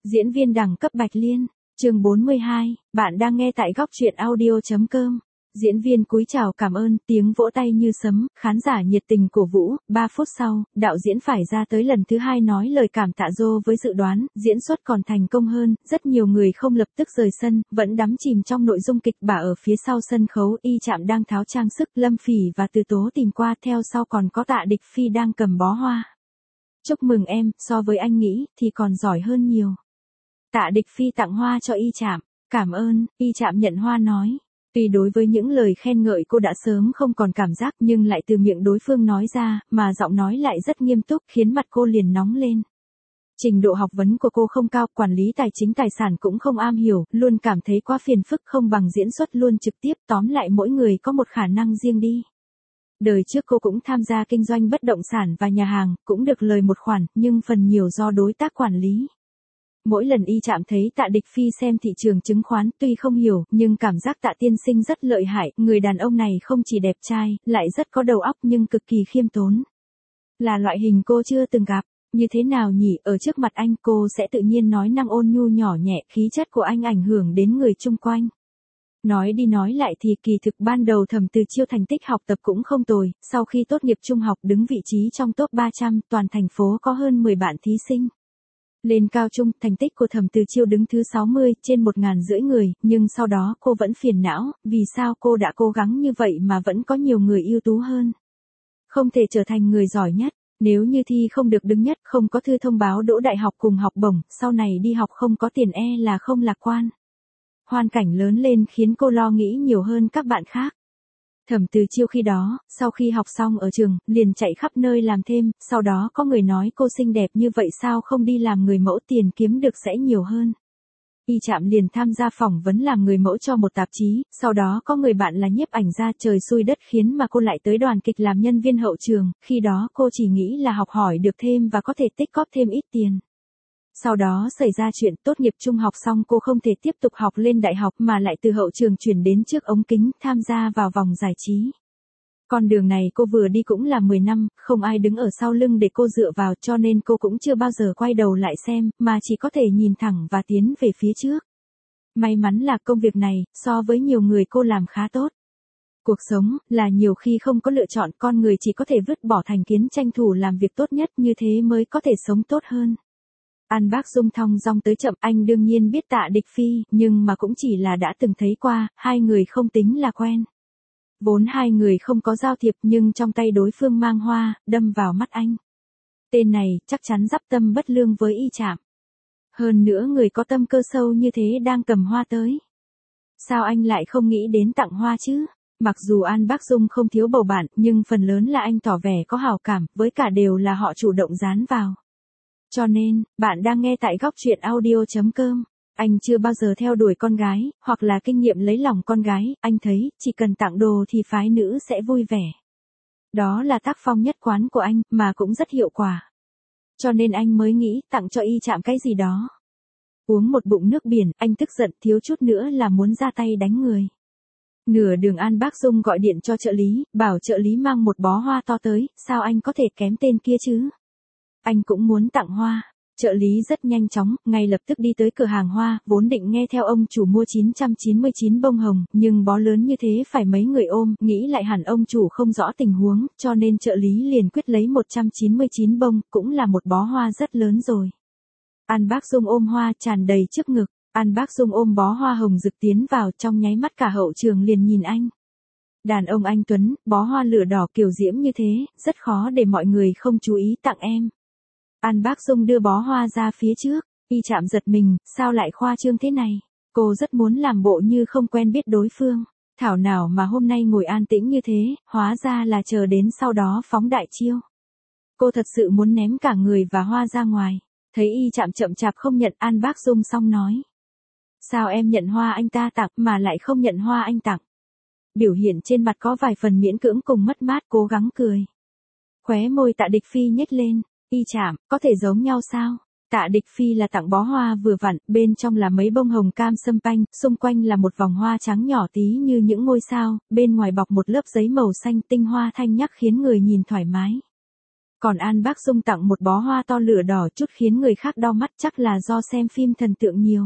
Diễn viên đẳng cấp Bạch Liên, chương 42, bạn đang nghe tại góc truyện audio.com. Diễn viên cúi chào cảm ơn, tiếng vỗ tay như sấm, khán giả nhiệt tình cổ vũ. 3 phút sau, đạo diễn phải ra tới lần thứ 2 nói lời cảm tạ Joe với dự đoán, diễn xuất còn thành công hơn, rất nhiều người không lập tức rời sân, vẫn đắm chìm trong nội dung kịch. Bà ở phía sau sân khấu, Y Trạm đang tháo trang sức, Lâm Phỉ và Từ Tố tìm qua, theo sau còn có Tạ Địch Phi đang cầm bó hoa. Chúc mừng em, so với anh nghĩ, thì còn giỏi hơn nhiều. Tạ Địch Phi tặng hoa cho Y Trạm. Cảm ơn, Y Trạm nhận hoa nói. Tuy đối với những lời khen ngợi cô đã sớm không còn cảm giác nhưng lại từ miệng đối phương nói ra, mà giọng nói lại rất nghiêm túc khiến mặt cô liền nóng lên. Trình độ học vấn của cô không cao, quản lý tài chính tài sản cũng không am hiểu, luôn cảm thấy quá phiền phức không bằng diễn xuất luôn trực tiếp, tóm lại mỗi người có một khả năng riêng đi. Đời trước cô cũng tham gia kinh doanh bất động sản và nhà hàng, cũng được lời một khoản, nhưng phần nhiều do đối tác quản lý. Mỗi lần Y Trạm thấy Tạ Địch Phi xem thị trường chứng khoán, tuy không hiểu, nhưng cảm giác Tạ tiên sinh rất lợi hại, người đàn ông này không chỉ đẹp trai, lại rất có đầu óc nhưng cực kỳ khiêm tốn. Là loại hình cô chưa từng gặp, như thế nào nhỉ, ở trước mặt anh cô sẽ tự nhiên nói năng ôn nhu nhỏ nhẹ, khí chất của anh ảnh hưởng đến người chung quanh. Nói đi nói lại thì kỳ thực ban đầu Thẩm Từ Chiêu thành tích học tập cũng không tồi, sau khi tốt nghiệp trung học đứng vị trí trong top 300, toàn thành phố có hơn 10 bạn thí sinh. Lên cao trung, thành tích của Thẩm Từ Chiêu đứng thứ 60 trên 1.500 người, nhưng sau đó cô vẫn phiền não, vì sao cô đã cố gắng như vậy mà vẫn có nhiều người ưu tú hơn. Không thể trở thành người giỏi nhất, nếu như thi không được đứng nhất, không có thư thông báo đỗ đại học cùng học bổng, sau này đi học không có tiền là không lạc quan. Hoàn cảnh lớn lên khiến cô lo nghĩ nhiều hơn các bạn khác. Thẩm Từ Chiêu khi đó, sau khi học xong ở trường, liền chạy khắp nơi làm thêm, sau đó có người nói cô xinh đẹp như vậy sao không đi làm người mẫu, tiền kiếm được sẽ nhiều hơn. Y Trạm liền tham gia phỏng vấn làm người mẫu cho một tạp chí, sau đó có người bạn là nhiếp ảnh gia, trời xui đất khiến mà cô lại tới đoàn kịch làm nhân viên hậu trường, khi đó cô chỉ nghĩ là học hỏi được thêm và có thể tích cóp thêm ít tiền. Sau đó xảy ra chuyện tốt nghiệp trung học xong cô không thể tiếp tục học lên đại học mà lại từ hậu trường chuyển đến trước ống kính, tham gia vào vòng giải trí. Con đường này cô vừa đi cũng là 10 năm, không ai đứng ở sau lưng để cô dựa vào cho nên cô cũng chưa bao giờ quay đầu lại xem, mà chỉ có thể nhìn thẳng và tiến về phía trước. May mắn là công việc này, so với nhiều người cô làm khá tốt. Cuộc sống, là nhiều khi không có lựa chọn, con người chỉ có thể vứt bỏ thành kiến tranh thủ làm việc tốt nhất, như thế mới có thể sống tốt hơn. An Bác Dung thong dong tới chậm, anh đương nhiên biết Tạ Địch Phi, nhưng mà cũng chỉ là đã từng thấy qua, hai người không tính là quen. Vốn hai người không có giao thiệp nhưng trong tay đối phương mang hoa, đâm vào mắt anh. Tên này, chắc chắn dắp tâm bất lương với Y Trạm. Hơn nữa người có tâm cơ sâu như thế đang cầm hoa tới. Sao anh lại không nghĩ đến tặng hoa chứ? Mặc dù An Bác Dung không thiếu bầu bạn, nhưng phần lớn là anh tỏ vẻ có hảo cảm, với cả đều là họ chủ động dán vào. Cho nên, bạn đang nghe tại góc truyện audio.com. Anh chưa bao giờ theo đuổi con gái, hoặc là kinh nghiệm lấy lòng con gái, anh thấy, chỉ cần tặng đồ thì phái nữ sẽ vui vẻ. Đó là tác phong nhất quán của anh, mà cũng rất hiệu quả. Cho nên anh mới nghĩ tặng cho Y Trạm cái gì đó. Uống một bụng nước biển, anh tức giận thiếu chút nữa là muốn ra tay đánh người. Nửa đường An Bác Dung gọi điện cho trợ lý, bảo trợ lý mang một bó hoa to tới, sao anh có thể kém tên kia chứ? Anh cũng muốn tặng hoa. Trợ lý rất nhanh chóng, ngay lập tức đi tới cửa hàng hoa, vốn định nghe theo ông chủ mua 999 bông hồng, nhưng bó lớn như thế phải mấy người ôm, nghĩ lại hẳn ông chủ không rõ tình huống, cho nên trợ lý liền quyết lấy 199 bông, cũng là một bó hoa rất lớn rồi. An Bác Dung ôm hoa tràn đầy trước ngực, An Bác Dung ôm bó hoa hồng rực tiến vào, trong nháy mắt cả hậu trường liền nhìn anh. Đàn ông anh tuấn, bó hoa lửa đỏ kiều diễm như thế, rất khó để mọi người không chú ý tặng em. An Bác Dung đưa bó hoa ra phía trước, Y Trạm giật mình, sao lại khoa trương thế này? Cô rất muốn làm bộ như không quen biết đối phương. Thảo nào mà hôm nay ngồi an tĩnh như thế, hóa ra là chờ đến sau đó phóng đại chiêu. Cô thật sự muốn ném cả người và hoa ra ngoài. Thấy Y Trạm chậm chạp không nhận, An Bác Dung xong nói. Sao em nhận hoa anh ta tặng mà lại không nhận hoa anh tặng? Biểu hiện trên mặt có vài phần miễn cưỡng cùng mất mát, cố gắng cười. Khóe môi Tạ Địch Phi nhếch lên. Y Trạm, có thể giống nhau sao? Tạ Địch Phi là tặng bó hoa vừa vặn, bên trong là mấy bông hồng cam sâm panh, xung quanh là một vòng hoa trắng nhỏ tí như những ngôi sao, bên ngoài bọc một lớp giấy màu xanh, tinh hoa thanh nhắc khiến người nhìn thoải mái. Còn An Bác Dung tặng một bó hoa to lửa đỏ chút khiến người khác đau mắt, chắc là do xem phim thần tượng nhiều.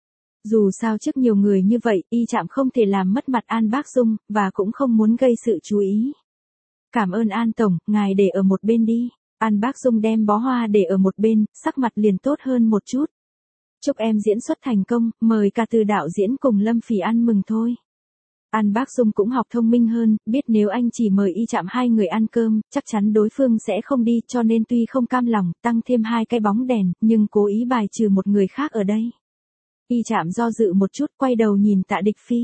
Dù sao trước nhiều người như vậy, Y Trạm không thể làm mất mặt An Bác Dung, và cũng không muốn gây sự chú ý. Cảm ơn An Tổng, ngài để ở một bên đi. An Bác Dung đem bó hoa để ở một bên, sắc mặt liền tốt hơn một chút. Chúc em diễn xuất thành công, mời ca từ đạo diễn cùng Lâm Phỉ ăn mừng thôi. An Bác Dung cũng học thông minh hơn, biết nếu anh chỉ mời Y Trạm hai người ăn cơm, chắc chắn đối phương sẽ không đi, cho nên tuy không cam lòng, tăng thêm 2 cái bóng đèn, nhưng cố ý bài trừ một người khác ở đây. Y Trạm do dự một chút, quay đầu nhìn Tạ Địch Phi.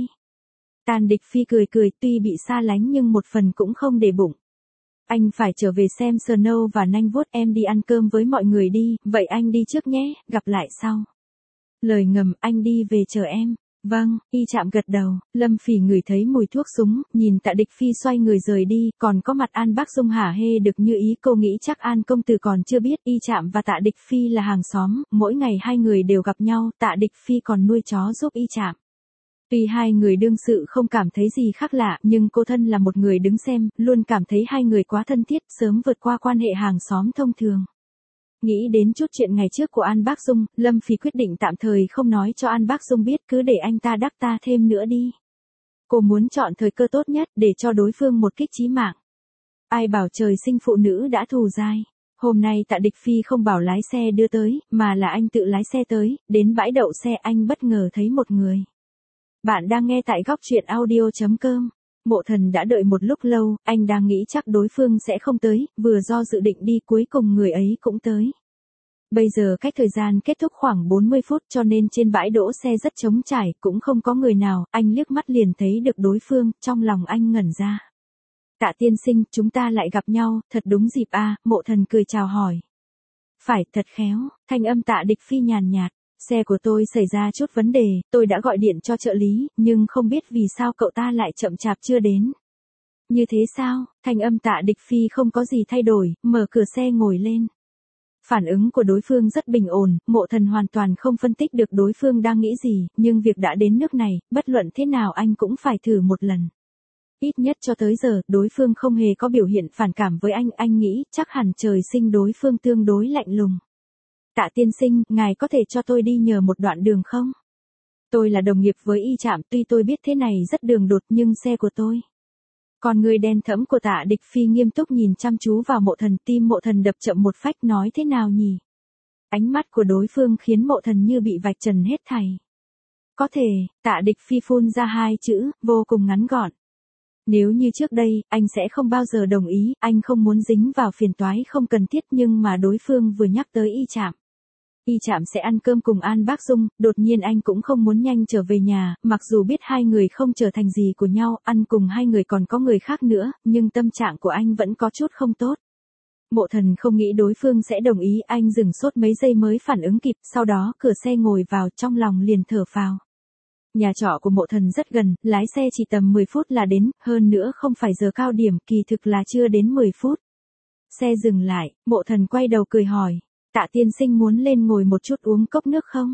Tàn Địch Phi cười cười, tuy bị xa lánh nhưng một phần cũng không để bụng. Anh phải trở về xem Snow và Nanh Vuốt, em đi ăn cơm với mọi người đi, vậy anh đi trước nhé, gặp lại sau. Lời ngầm, anh đi về chờ em. Vâng, Y Trạm gật đầu. Lâm Phỉ ngửi thấy mùi thuốc súng, nhìn Tạ Địch Phi xoay người rời đi, còn có mặt An Bác Dung hả hê được như ý. Cô nghĩ chắc An công tử còn chưa biết Y Trạm và Tạ Địch Phi là hàng xóm, mỗi ngày hai người đều gặp nhau, Tạ Địch Phi còn nuôi chó giúp Y Trạm. Tuy hai người đương sự không cảm thấy gì khác lạ, nhưng cô thân là một người đứng xem, luôn cảm thấy hai người quá thân thiết, sớm vượt qua quan hệ hàng xóm thông thường. Nghĩ đến chút chuyện ngày trước của An Bác Dung, Lâm Phỉ quyết định tạm thời không nói cho An Bác Dung biết, cứ để anh ta đắc ta thêm nữa đi. Cô muốn chọn thời cơ tốt nhất để cho đối phương một kích chí mạng. Ai bảo trời sinh phụ nữ đã thù dai. Hôm nay Tạ Địch Phi không bảo lái xe đưa tới, mà là anh tự lái xe tới, đến bãi đậu xe anh bất ngờ thấy một người. Bạn đang nghe tại góc truyện audio.com. Mộ Thần đã đợi một lúc lâu, anh đang nghĩ chắc đối phương sẽ không tới, vừa do dự định đi cuối cùng người ấy cũng tới. Bây giờ cách thời gian kết thúc khoảng 40 phút cho nên trên bãi đỗ xe rất trống trải, cũng không có người nào, anh liếc mắt liền thấy được đối phương, trong lòng anh ngẩn ra. Tạ tiên sinh, chúng ta lại gặp nhau, thật đúng dịp a. Mộ Thần cười chào hỏi. Phải, thật khéo, thanh âm Tạ Địch Phi nhàn nhạt. Xe của tôi xảy ra chút vấn đề, tôi đã gọi điện cho trợ lý, nhưng không biết vì sao cậu ta lại chậm chạp chưa đến. Như thế sao? Thanh âm Tạ Địch Phi không có gì thay đổi, mở cửa xe ngồi lên. Phản ứng của đối phương rất bình ổn, Mộ Thần hoàn toàn không phân tích được đối phương đang nghĩ gì, nhưng việc đã đến nước này, bất luận thế nào anh cũng phải thử một lần. Ít nhất cho tới giờ, đối phương không hề có biểu hiện phản cảm với anh nghĩ chắc hẳn trời sinh đối phương tương đối lạnh lùng. Tạ tiên sinh, ngài có thể cho tôi đi nhờ một đoạn đường không? Tôi là đồng nghiệp với Y Trạm, tuy tôi biết thế này rất đường đột nhưng xe của tôi. Còn người đen thẫm của Tạ Địch Phi nghiêm túc nhìn chăm chú vào Mộ Thần, tim Mộ Thần đập chậm một phách, nói thế nào nhỉ? Ánh mắt của đối phương khiến Mộ Thần như bị vạch trần hết thảy. Có thể, Tạ Địch Phi phun ra 2 chữ, vô cùng ngắn gọn. Nếu như trước đây, anh sẽ không bao giờ đồng ý, anh không muốn dính vào phiền toái không cần thiết, nhưng mà đối phương vừa nhắc tới Y Trạm. Y Trạm sẽ ăn cơm cùng An Bác Dung, đột nhiên anh cũng không muốn nhanh trở về nhà, mặc dù biết hai người không trở thành gì của nhau, ăn cùng hai người còn có người khác nữa, nhưng tâm trạng của anh vẫn có chút không tốt. Mộ Thần không nghĩ đối phương sẽ đồng ý, anh dừng sốt mấy giây mới phản ứng kịp, sau đó cửa xe ngồi vào, trong lòng liền thở phào. Nhà trọ của Mộ Thần rất gần, lái xe chỉ tầm 10 phút là đến, hơn nữa không phải giờ cao điểm, kỳ thực là chưa đến 10 phút. Xe dừng lại, Mộ Thần quay đầu cười hỏi. Tạ tiên sinh muốn lên ngồi một chút uống cốc nước không?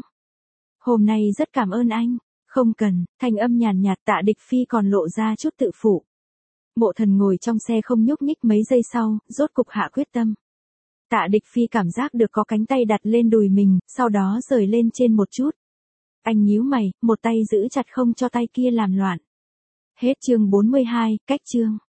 Hôm nay rất cảm ơn anh. Không cần, thanh âm nhàn nhạt Tạ Địch Phi còn lộ ra chút tự phụ. Mộ Thần ngồi trong xe không nhúc nhích mấy giây sau, rốt cục hạ quyết tâm. Tạ Địch Phi cảm giác được có cánh tay đặt lên đùi mình, sau đó rời lên trên một chút. Anh nhíu mày, một tay giữ chặt không cho tay kia làm loạn. Hết chương 42, cách chương.